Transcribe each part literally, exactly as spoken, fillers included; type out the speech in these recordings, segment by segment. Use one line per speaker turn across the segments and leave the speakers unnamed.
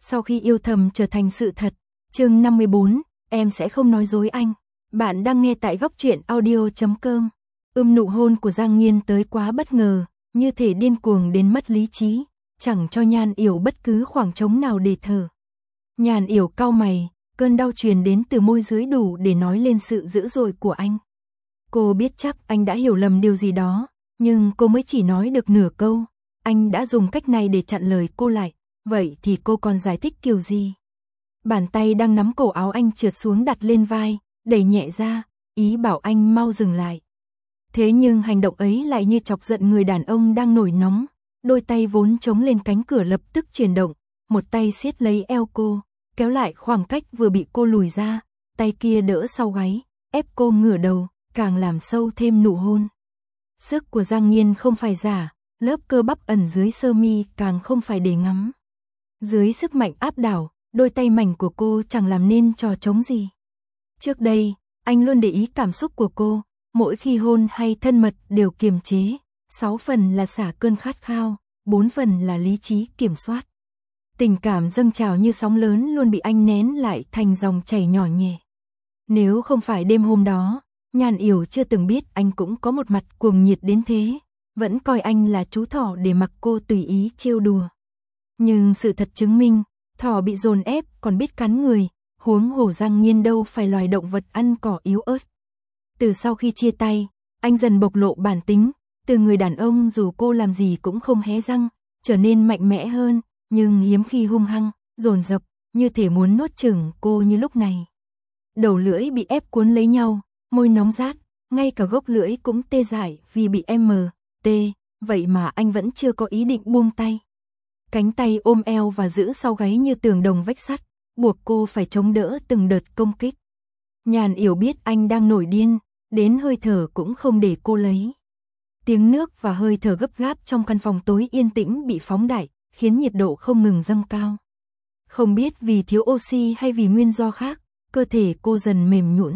Sau khi yêu thầm trở thành sự thật. Chương năm mươi bốn, em sẽ không nói dối anh. Bạn đang nghe tại góc truyện audio chấm com. Ưm nụ hôn của Giang Nghiên tới quá bất ngờ, như thể điên cuồng đến mất lý trí, chẳng cho Nhan Yểu bất cứ khoảng trống nào để thở. Nhan Yểu cau mày, cơn đau truyền đến từ môi dưới đủ để nói lên sự dữ dội của anh. Cô biết chắc anh đã hiểu lầm điều gì đó, nhưng cô mới chỉ nói được nửa câu. Anh đã dùng cách này để chặn lời cô lại, vậy thì cô còn giải thích kiểu gì? Bàn tay đang nắm cổ áo anh trượt xuống đặt lên vai, đẩy nhẹ ra, ý bảo anh mau dừng lại. Thế nhưng hành động ấy lại như chọc giận người đàn ông đang nổi nóng. Đôi tay vốn chống lên cánh cửa lập tức chuyển động, một tay siết lấy eo cô, kéo lại khoảng cách vừa bị cô lùi ra, tay kia đỡ sau gáy, ép cô ngửa đầu, càng làm sâu thêm nụ hôn. Sức của Giang Nghiên không phải giả, lớp cơ bắp ẩn dưới sơ mi càng không phải để ngắm. Dưới sức mạnh áp đảo, đôi tay mảnh của cô chẳng làm nên trò trống gì. Trước đây, anh luôn để ý cảm xúc của cô, mỗi khi hôn hay thân mật đều kiềm chế, sáu phần là xả cơn khát khao, bốn phần là lý trí kiểm soát. Tình cảm dâng trào như sóng lớn luôn bị anh nén lại thành dòng chảy nhỏ nhẹ. Nếu không phải đêm hôm đó, Nhan Yểu chưa từng biết anh cũng có một mặt cuồng nhiệt đến thế, vẫn coi anh là chú thỏ để mặc cô tùy ý trêu đùa. Nhưng sự thật chứng minh, thỏ bị dồn ép còn biết cắn người, huống hồ Giang Nghiên đâu phải loài động vật ăn cỏ yếu ớt. Từ sau khi chia tay, anh dần bộc lộ bản tính, từ người đàn ông dù cô làm gì cũng không hé răng, trở nên mạnh mẽ hơn, nhưng hiếm khi hung hăng, dồn dập, như thể muốn nuốt chửng cô như lúc này. Đầu lưỡi bị ép cuốn lấy nhau, môi nóng rát, ngay cả gốc lưỡi cũng tê dại vì bị em tê, vậy mà anh vẫn chưa có ý định buông tay. Cánh tay ôm eo và giữ sau gáy như tường đồng vách sắt, buộc cô phải chống đỡ từng đợt công kích. Nhan Yểu biết anh đang nổi điên, đến hơi thở cũng không để cô lấy. Tiếng nước và hơi thở gấp gáp trong căn phòng tối yên tĩnh bị phóng đại, khiến nhiệt độ không ngừng dâng cao. Không biết vì thiếu oxy hay vì nguyên do khác, cơ thể cô dần mềm nhũn.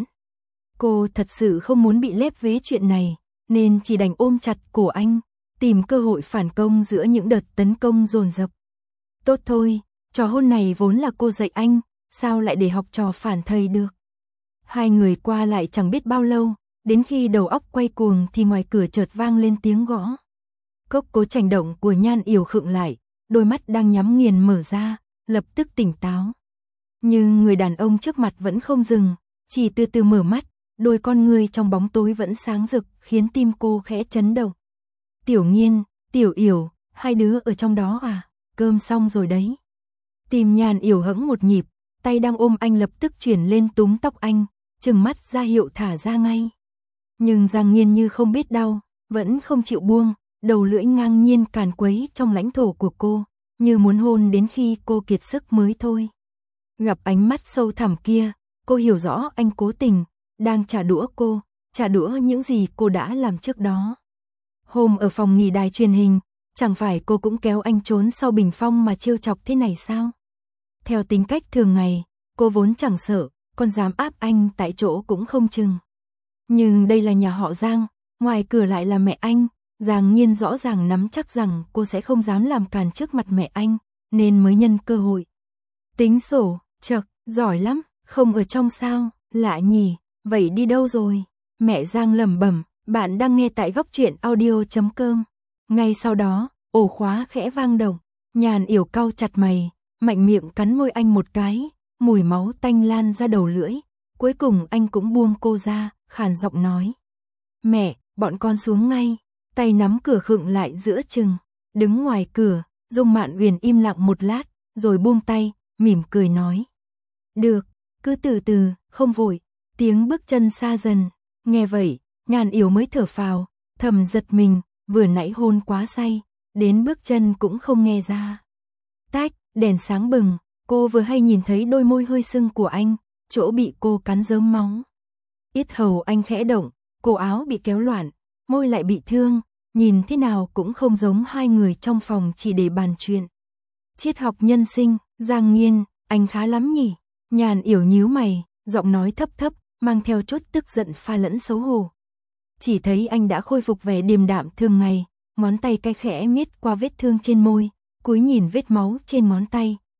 Cô thật sự không muốn bị lép vế chuyện này, nên chỉ đành ôm chặt cổ anh, tìm cơ hội phản công giữa những đợt tấn công dồn dập. Tốt thôi, trò hôn này vốn là cô dạy anh, sao lại để học trò phản thầy được. Hai người qua lại chẳng biết bao lâu, đến khi đầu óc quay cuồng thì ngoài cửa chợt vang lên tiếng gõ. Cốc cố chành động của Nhan Yểu khựng lại, đôi mắt đang nhắm nghiền mở ra, lập tức tỉnh táo. Nhưng người đàn ông trước mặt vẫn không dừng, chỉ từ từ mở mắt, đôi con người trong bóng tối vẫn sáng rực, khiến tim cô khẽ chấn động. Tiểu Nghiên, Tiểu Yểu, hai đứa ở trong đó à, cơm xong rồi đấy. Tim Nhan Yểu hững một nhịp, tay đang ôm anh lập tức chuyển lên túm tóc anh, trừng mắt ra hiệu thả ra ngay. Nhưng Giang Nghiên như không biết đau, vẫn không chịu buông, đầu lưỡi ngang nhiên càn quấy trong lãnh thổ của cô, như muốn hôn đến khi cô kiệt sức mới thôi. Gặp ánh mắt sâu thẳm kia, cô hiểu rõ anh cố tình, đang trả đũa cô, trả đũa những gì cô đã làm trước đó. Hôm ở phòng nghỉ đài truyền hình, chẳng phải cô cũng kéo anh trốn sau bình phong mà trêu chọc thế này sao? Theo tính cách thường ngày, cô vốn chẳng sợ, còn dám áp anh tại chỗ cũng không chừng. Nhưng đây là nhà họ Giang, ngoài cửa lại là mẹ anh, Giang Nghiên rõ ràng nắm chắc rằng cô sẽ không dám làm càn trước mặt mẹ anh, nên mới nhân cơ hội. Tính sổ, chậc, giỏi lắm, không ở trong sao, lạ nhỉ, vậy đi đâu rồi? Mẹ Giang lẩm bẩm, bạn đang nghe tại góc truyện audio chấm com. Ngay sau đó, ổ khóa khẽ vang động, Nhan Yểu cau chặt mày, mạnh miệng cắn môi anh một cái, mùi máu tanh lan ra đầu lưỡi. Cuối cùng anh cũng buông cô ra, khàn giọng nói. Mẹ, bọn con xuống ngay. Tay nắm cửa khựng lại giữa chừng. Đứng ngoài cửa, Dung Mạn Uyển im lặng một lát, rồi buông tay, mỉm cười nói. Được, cứ từ từ, không vội. Tiếng bước chân xa dần. Nghe vậy, Nhan Yểu mới thở phào, thầm giật mình, vừa nãy hôn quá say, đến bước chân cũng không nghe ra. Tách, đèn sáng bừng, cô vừa hay nhìn thấy đôi môi hơi sưng của anh, chỗ bị cô cắn rớm máu. Yết hầu anh khẽ động, cổ áo bị kéo loạn, môi lại bị thương, nhìn thế nào cũng không giống hai người trong phòng chỉ để bàn chuyện. Triết học nhân sinh, Giang Nghiên, anh khá lắm nhỉ? Nhan Yểu nhíu mày, giọng nói thấp thấp, mang theo chút tức giận pha lẫn xấu hổ. Chỉ thấy anh đã khôi phục vẻ điềm đạm thường ngày, ngón tay cay khẽ miết qua vết thương trên môi, cúi nhìn vết máu trên ngón tay,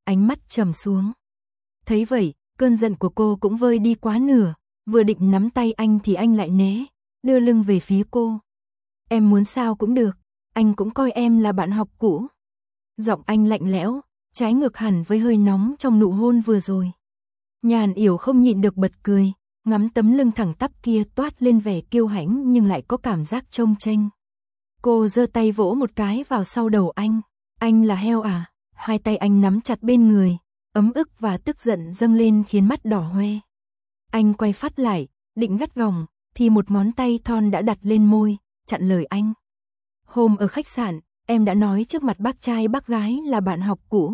ánh mắt trầm xuống. Thấy vậy, cơn giận của cô cũng vơi đi quá nửa, vừa định nắm tay anh thì anh lại né, đưa lưng về phía cô. Em muốn sao cũng được, anh cũng coi em là bạn học cũ. Giọng anh lạnh lẽo, trái ngược hẳn với hơi nóng trong nụ hôn vừa rồi. Nhàn Yểu không nhịn được bật cười, ngắm tấm lưng thẳng tắp kia toát lên vẻ kiêu hãnh nhưng lại có cảm giác trông chênh. Cô giơ tay vỗ một cái vào sau đầu anh. Anh là heo à? Hai tay anh nắm chặt bên người, ấm ức và tức giận dâng lên khiến mắt đỏ hoe. Anh quay phát lại, định gắt gỏng, thì một ngón tay thon đã đặt lên môi, chặn lời anh. Hôm ở khách sạn, em đã nói trước mặt bác trai bác gái là bạn học cũ.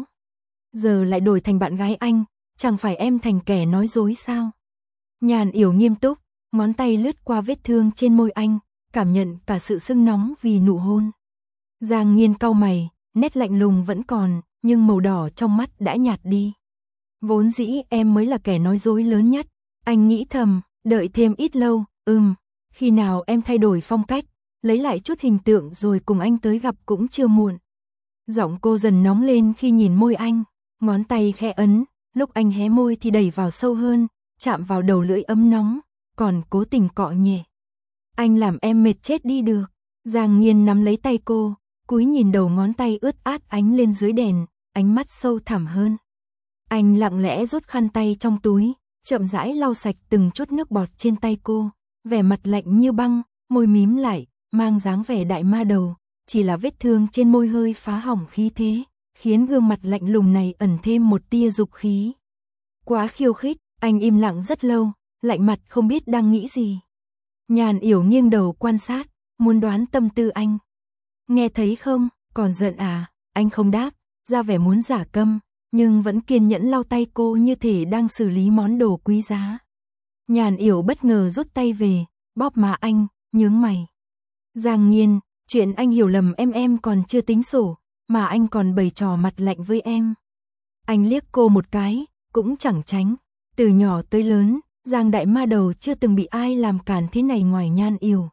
Giờ lại đổi thành bạn gái anh, chẳng phải em thành kẻ nói dối sao? Nhàn Yểu nghiêm túc, ngón tay lướt qua vết thương trên môi anh, cảm nhận cả sự sưng nóng vì nụ hôn. Giang Nghiên cau mày, nét lạnh lùng vẫn còn, nhưng màu đỏ trong mắt đã nhạt đi. Vốn dĩ em mới là kẻ nói dối lớn nhất, anh nghĩ thầm, đợi thêm ít lâu, ừm, khi nào em thay đổi phong cách, lấy lại chút hình tượng rồi cùng anh tới gặp cũng chưa muộn. Giọng cô dần nóng lên khi nhìn môi anh, ngón tay khẽ ấn, lúc anh hé môi thì đẩy vào sâu hơn, chạm vào đầu lưỡi ấm nóng, còn cố tình cọ nhẹ. Anh làm em mệt chết đi được. Giang Nghiên nắm lấy tay cô, cúi nhìn đầu ngón tay ướt át ánh lên dưới đèn, ánh mắt sâu thẳm hơn. Anh lặng lẽ rút khăn tay trong túi, chậm rãi lau sạch từng chút nước bọt trên tay cô, vẻ mặt lạnh như băng, môi mím lại, mang dáng vẻ đại ma đầu, chỉ là vết thương trên môi hơi phá hỏng khí thế, khiến gương mặt lạnh lùng này ẩn thêm một tia dục khí. Quá khiêu khích, anh im lặng rất lâu, lạnh mặt không biết đang nghĩ gì. Nhàn Yểu nghiêng đầu quan sát, muốn đoán tâm tư anh. Nghe thấy không, còn giận à? Anh không đáp, ra vẻ muốn giả câm, nhưng vẫn kiên nhẫn lau tay cô như thể đang xử lý món đồ quý giá. Nhàn Yểu bất ngờ rút tay về, bóp má anh, nhướng mày. Giang Nghiên, chuyện anh hiểu lầm em em còn chưa tính sổ, mà anh còn bày trò mặt lạnh với em. Anh liếc cô một cái, cũng chẳng tránh. Từ nhỏ tới lớn, Giang đại ma đầu chưa từng bị ai làm cản thế này ngoài Nhan Yểu.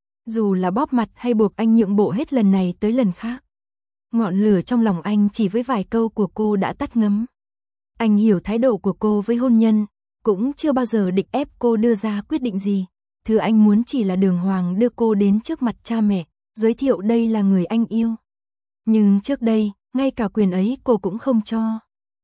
Dù là bóp mặt hay buộc anh nhượng bộ hết lần này tới lần khác. Ngọn lửa trong lòng anh chỉ với vài câu của cô đã tắt ngấm. Anh hiểu thái độ của cô với hôn nhân, cũng chưa bao giờ định ép cô đưa ra quyết định gì. Thứ anh muốn chỉ là đường hoàng đưa cô đến trước mặt cha mẹ, giới thiệu đây là người anh yêu. Nhưng trước đây, ngay cả quyền ấy cô cũng không cho.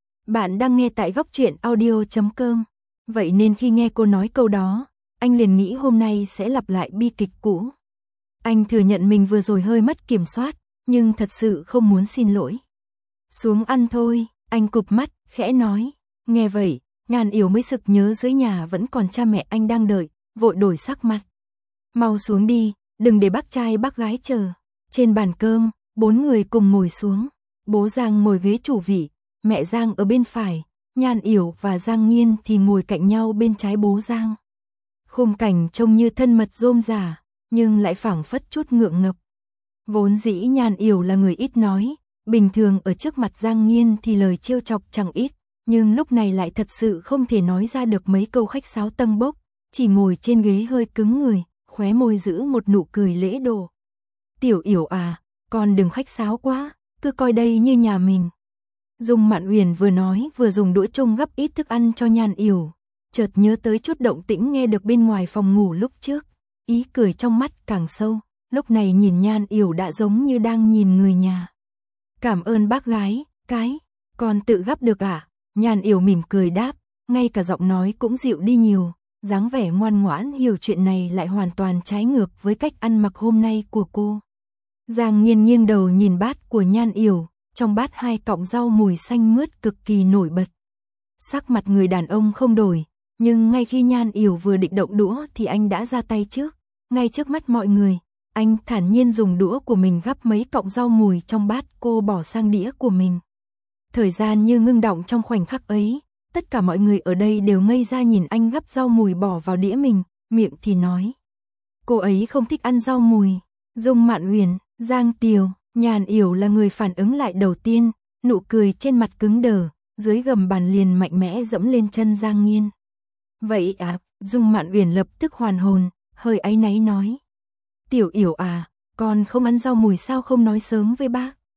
Bạn đang nghe tại góc truyện audio chấm com. Vậy nên khi nghe cô nói câu đó, anh liền nghĩ hôm nay sẽ lặp lại bi kịch cũ. Anh thừa nhận mình vừa rồi hơi mất kiểm soát, nhưng thật sự không muốn xin lỗi. Xuống ăn thôi, anh cụp mắt, khẽ nói. Nghe vậy, Nhàn Yểu mới sực nhớ dưới nhà vẫn còn cha mẹ anh đang đợi, vội đổi sắc mặt. Mau xuống đi, đừng để bác trai bác gái chờ. Trên bàn cơm, bốn người cùng ngồi xuống. Bố Giang ngồi ghế chủ vị, mẹ Giang ở bên phải, Nhàn Yểu và Giang Nghiên thì ngồi cạnh nhau bên trái bố Giang. Khung cảnh trông như thân mật rôm rả, nhưng lại phảng phất chút ngượng ngập. Vốn dĩ Nhàn Yểu là người ít nói, bình thường ở trước mặt Giang Nghiên thì lời trêu chọc chẳng ít, nhưng lúc này lại thật sự không thể nói ra được mấy câu khách sáo tâng bốc, chỉ ngồi trên ghế hơi cứng người, khóe môi giữ một nụ cười lễ độ. Tiểu Yểu à, con đừng khách sáo quá, cứ coi đây như nhà mình. Dung Mạn Uyển vừa nói vừa dùng đũa chung gắp ít thức ăn cho Nhàn Yểu, chợt nhớ tới chút động tĩnh nghe được bên ngoài phòng ngủ lúc trước, ý cười trong mắt càng sâu, lúc này nhìn Nhàn Yểu đã giống như đang nhìn người nhà. Cảm ơn bác gái, cái, con tự gắp được à? Nhàn Yểu mỉm cười đáp, ngay cả giọng nói cũng dịu đi nhiều, dáng vẻ ngoan ngoãn hiểu chuyện này lại hoàn toàn trái ngược với cách ăn mặc hôm nay của cô. Giang Nghiên nghiêng đầu nhìn bát của Nhàn Yểu, trong bát hai cọng rau mùi xanh mướt cực kỳ nổi bật. Sắc mặt người đàn ông không đổi, nhưng ngay khi Nhàn Yểu vừa định động đũa thì anh đã ra tay trước, ngay trước mắt mọi người, anh thản nhiên dùng đũa của mình gắp mấy cọng rau mùi trong bát cô bỏ sang đĩa của mình. Thời gian như ngưng đọng trong khoảnh khắc ấy, tất cả mọi người ở đây đều ngây ra nhìn anh gắp rau mùi bỏ vào đĩa mình, miệng thì nói. Cô ấy không thích ăn rau mùi. Dung Mạn Uyển, Giang Tiều, Nhàn Yểu là người phản ứng lại đầu tiên, nụ cười trên mặt cứng đờ, dưới gầm bàn liền mạnh mẽ dẫm lên chân Giang Nghiên. Vậy à, Dung Mạn Uyển lập tức hoàn hồn, hơi áy náy nói. Tiểu Yểu à, con không ăn rau mùi sao không nói sớm với bác?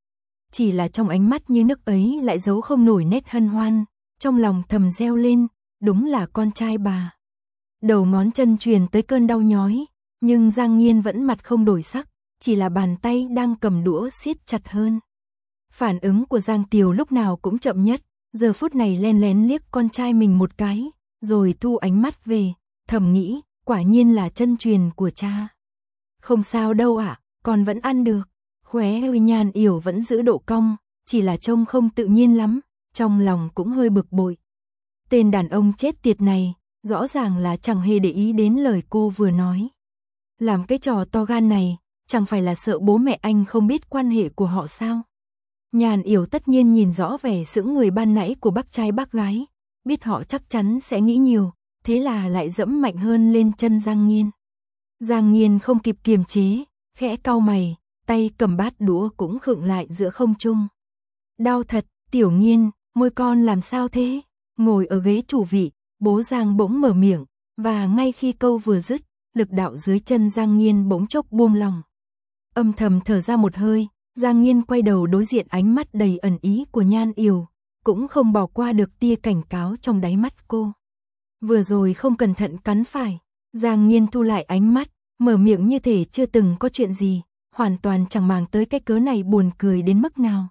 chỉ là trong ánh mắt như nước ấy lại giấu không nổi nét hân hoan, trong lòng thầm reo lên, đúng là con trai bà. Đầu ngón chân truyền tới cơn đau nhói, nhưng Giang Nghiên vẫn mặt không đổi sắc, chỉ là bàn tay đang cầm đũa siết chặt hơn. Phản ứng của Giang Tiều lúc nào cũng chậm nhất, giờ phút này len lén liếc con trai mình một cái, rồi thu ánh mắt về, thầm nghĩ, quả nhiên là chân truyền của cha. Không sao đâu ạ, con vẫn ăn được. Khóe môi Nhan Yểu vẫn giữ độ cong, chỉ là trông không tự nhiên lắm, trong lòng cũng hơi bực bội. Tên đàn ông chết tiệt này, rõ ràng là chẳng hề để ý đến lời cô vừa nói. Làm cái trò to gan này, chẳng phải là sợ bố mẹ anh không biết quan hệ của họ sao? Nhan Yểu tất nhiên nhìn rõ vẻ sững người ban nãy của bác trai bác gái, biết họ chắc chắn sẽ nghĩ nhiều, thế là lại dẫm mạnh hơn lên chân Giang Nghiên. Giang Nghiên không kịp kiềm chế, khẽ cau mày, tay cầm bát đũa cũng khựng lại giữa không trung. Đau thật, Tiểu Nghiên, môi con làm sao thế? Ngồi ở ghế chủ vị, bố Giang bỗng mở miệng, và ngay khi câu vừa dứt, lực đạo dưới chân Giang Nghiên bỗng chốc buông lỏng. Âm thầm thở ra một hơi, Giang Nghiên quay đầu đối diện ánh mắt đầy ẩn ý của Nhan Yểu, cũng không bỏ qua được tia cảnh cáo trong đáy mắt cô. Vừa rồi không cẩn thận cắn phải, Giang Nghiên thu lại ánh mắt, mở miệng như thể chưa từng có chuyện gì, hoàn toàn chẳng màng tới cái cớ này buồn cười đến mức nào.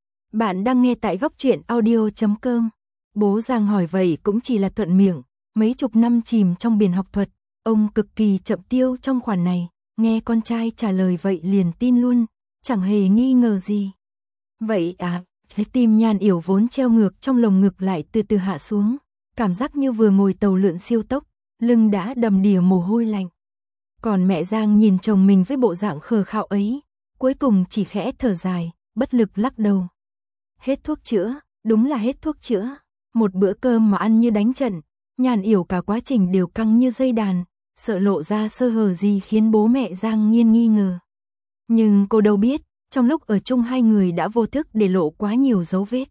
Bạn đang nghe tại góc truyện audio chấm com. Bố Giang hỏi vậy cũng chỉ là thuận miệng, mấy chục năm chìm trong biển học thuật, ông cực kỳ chậm tiêu trong khoản này, nghe con trai trả lời vậy liền tin luôn, chẳng hề nghi ngờ gì. Vậy à, trái tim Nhan Yểu vốn treo ngược trong lồng ngực lại từ từ hạ xuống, cảm giác như vừa ngồi tàu lượn siêu tốc, lưng đã đầm đìa mồ hôi lạnh. Còn mẹ Giang nhìn chồng mình với bộ dạng khờ khạo ấy, cuối cùng chỉ khẽ thở dài, bất lực lắc đầu. Hết thuốc chữa, đúng là hết thuốc chữa. Một bữa cơm mà ăn như đánh trận, Nhan Yểu cả quá trình đều căng như dây đàn, sợ lộ ra sơ hở gì khiến bố mẹ Giang Nghiên nghi ngờ. Nhưng cô đâu biết, trong lúc ở chung hai người đã vô thức để lộ quá nhiều dấu vết.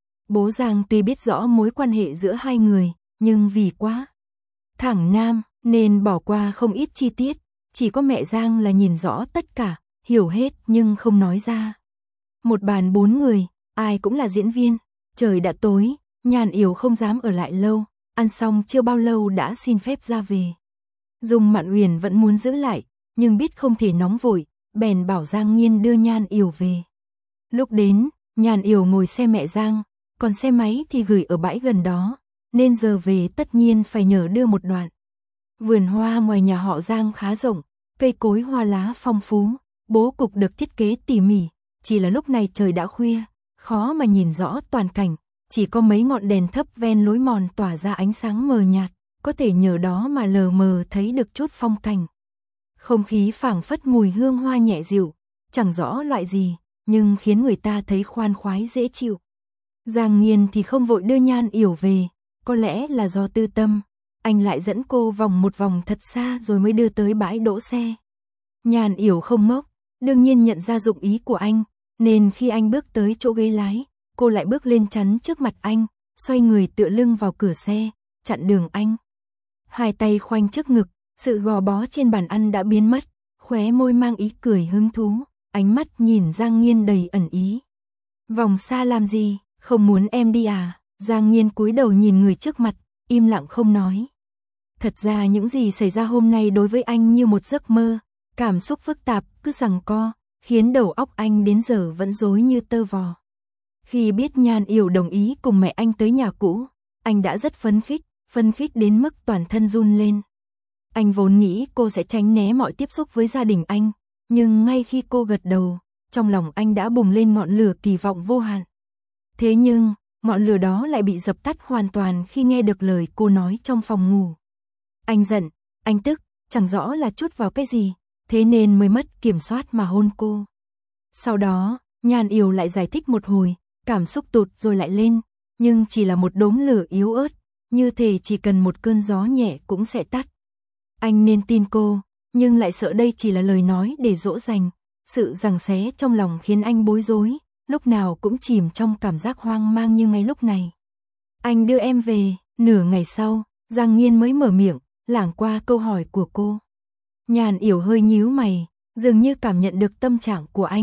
Bố Giang tuy biết rõ mối quan hệ giữa hai người, nhưng vì quá thẳng nam, nên bỏ qua không ít chi tiết, chỉ có mẹ Giang là nhìn rõ tất cả, hiểu hết nhưng không nói ra. Một bàn bốn người, ai cũng là diễn viên, trời đã tối, Nhan Yểu không dám ở lại lâu, ăn xong chưa bao lâu đã xin phép ra về. Dung Mạn Uyển vẫn muốn giữ lại, nhưng biết không thể nóng vội, bèn bảo Giang Nghiên đưa Nhan Yểu về. Lúc đến, Nhan Yểu ngồi xe mẹ Giang, còn xe máy thì gửi ở bãi gần đó, nên giờ về tất nhiên phải nhờ đưa một đoạn. Vườn hoa ngoài nhà họ Giang khá rộng, cây cối hoa lá phong phú, bố cục được thiết kế tỉ mỉ, chỉ là lúc này trời đã khuya, khó mà nhìn rõ toàn cảnh, chỉ có mấy ngọn đèn thấp ven lối mòn tỏa ra ánh sáng mờ nhạt, có thể nhờ đó mà lờ mờ thấy được chút phong cảnh. Không khí phảng phất mùi hương hoa nhẹ dịu, chẳng rõ loại gì, nhưng khiến người ta thấy khoan khoái dễ chịu. Giang Nghiên thì không vội đưa Nhan Yểu về, có lẽ là do tư tâm, anh lại dẫn cô vòng một vòng thật xa rồi mới đưa tới bãi đỗ xe. Nhan Yểu không ngốc, đương nhiên nhận ra dụng ý của anh, nên khi anh bước tới chỗ ghế lái, cô lại bước lên chắn trước mặt anh, xoay người tựa lưng vào cửa xe, chặn đường anh. Hai tay khoanh trước ngực, sự gò bó trên bàn ăn đã biến mất, khóe môi mang ý cười hứng thú, ánh mắt nhìn Giang Nghiên đầy ẩn ý. Vòng xa làm gì, không muốn em đi à? Giang Nghiên cúi đầu nhìn người trước mặt, im lặng không nói. Thật ra những gì xảy ra hôm nay đối với anh như một giấc mơ, cảm xúc phức tạp cứ giằng co, khiến đầu óc anh đến giờ vẫn rối như tơ vò. Khi biết Nhan Yểu đồng ý cùng mẹ anh tới nhà cũ, anh đã rất phấn khích, phấn khích đến mức toàn thân run lên. Anh vốn nghĩ cô sẽ tránh né mọi tiếp xúc với gia đình anh, nhưng ngay khi cô gật đầu, trong lòng anh đã bùng lên ngọn lửa kỳ vọng vô hạn. Thế nhưng, ngọn lửa đó lại bị dập tắt hoàn toàn khi nghe được lời cô nói trong phòng ngủ. Anh giận, anh tức, chẳng rõ là chút vào cái gì, thế nên mới mất kiểm soát mà hôn cô. Sau đó, Nhan Yểu lại giải thích một hồi, cảm xúc tụt rồi lại lên, nhưng chỉ là một đốm lửa yếu ớt, như thể chỉ cần một cơn gió nhẹ cũng sẽ tắt. Anh nên tin cô, nhưng lại sợ đây chỉ là lời nói để dỗ dành, sự giằng xé trong lòng khiến anh bối rối, lúc nào cũng chìm trong cảm giác hoang mang như ngay lúc này. Anh đưa em về, nửa ngày sau, Giang Nghiên mới mở miệng, lảng qua câu hỏi của cô. Nhan Yểu hơi nhíu mày, dường như cảm nhận được tâm trạng của anh,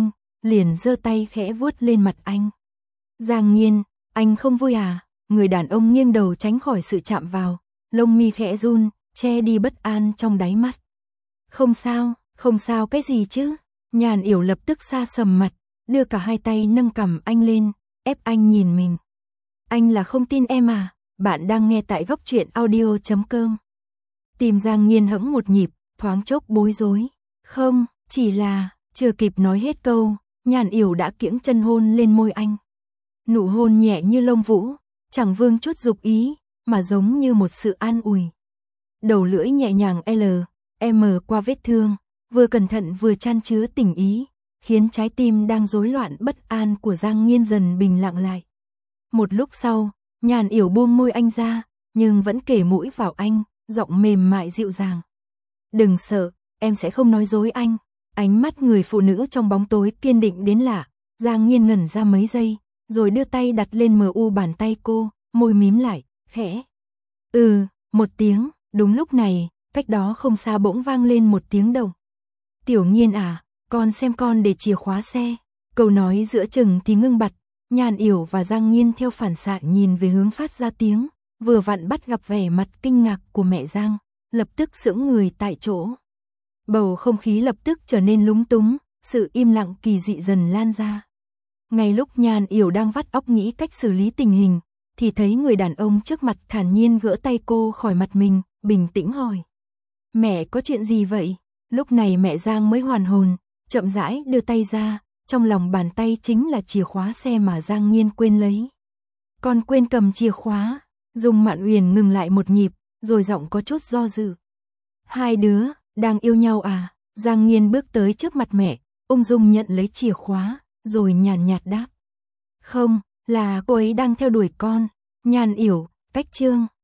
liền giơ tay khẽ vuốt lên mặt anh. Giang Nghiên, anh không vui à? Người đàn ông nghiêng đầu tránh khỏi sự chạm vào, lông mi khẽ run, che đi bất an trong đáy mắt. Không sao, không sao cái gì chứ? Nhàn Yểu lập tức sa sầm mặt, đưa cả hai tay nâng cằm anh lên, ép anh nhìn mình. Anh là không tin em à? Bạn đang nghe tại góc truyện audio chấm com. Tim Giang Nghiên hững một nhịp, thoáng chốc bối rối. Không, chỉ là, chưa kịp nói hết câu, Nhàn Yểu đã kiễng chân hôn lên môi anh. Nụ hôn nhẹ như lông vũ, chẳng vương chút dục ý, mà giống như một sự an ủi. Đầu lưỡi nhẹ nhàng L, M qua vết thương, vừa cẩn thận vừa chan chứa tình ý, khiến trái tim đang rối loạn bất an của Giang Nghiên dần bình lặng lại. Một lúc sau, Nhàn Yểu buông môi anh ra, nhưng vẫn kề mũi vào anh, giọng mềm mại dịu dàng. Đừng sợ, em sẽ không nói dối anh. Ánh mắt người phụ nữ trong bóng tối kiên định đến lạ. Giang Nghiên ngẩn ra mấy giây, rồi đưa tay đặt lên mờ u bàn tay cô, môi mím lại, khẽ. Ừ, một tiếng, đúng lúc này, cách đó không xa bỗng vang lên một tiếng động. Tiểu Nghiên à, con xem con để chìa khóa xe. Câu nói giữa chừng thì ngưng bặt, Nhàn Yểu và Giang Nghiên theo phản xạ nhìn về hướng phát ra tiếng, vừa vặn bắt gặp vẻ mặt kinh ngạc của mẹ Giang, lập tức sững người tại chỗ. Bầu không khí lập tức trở nên lúng túng, sự im lặng kỳ dị dần lan ra. Ngay lúc Nhàn Yểu đang vắt óc nghĩ cách xử lý tình hình, thì thấy người đàn ông trước mặt thản nhiên gỡ tay cô khỏi mặt mình, bình tĩnh hỏi. Mẹ có chuyện gì vậy? Lúc này mẹ Giang mới hoàn hồn, chậm rãi đưa tay ra, trong lòng bàn tay chính là chìa khóa xe mà Giang Nghiên quên lấy. Con quên cầm chìa khóa. Dung Mạn Uyển ngừng lại một nhịp, rồi giọng có chút do dự. Hai đứa, đang yêu nhau à? Giang Nghiên bước tới trước mặt mẹ, ung dung nhận lấy chìa khóa, rồi nhàn nhạt đáp. Không, là cô ấy đang theo đuổi con. Nhàn Yểu, cách chương.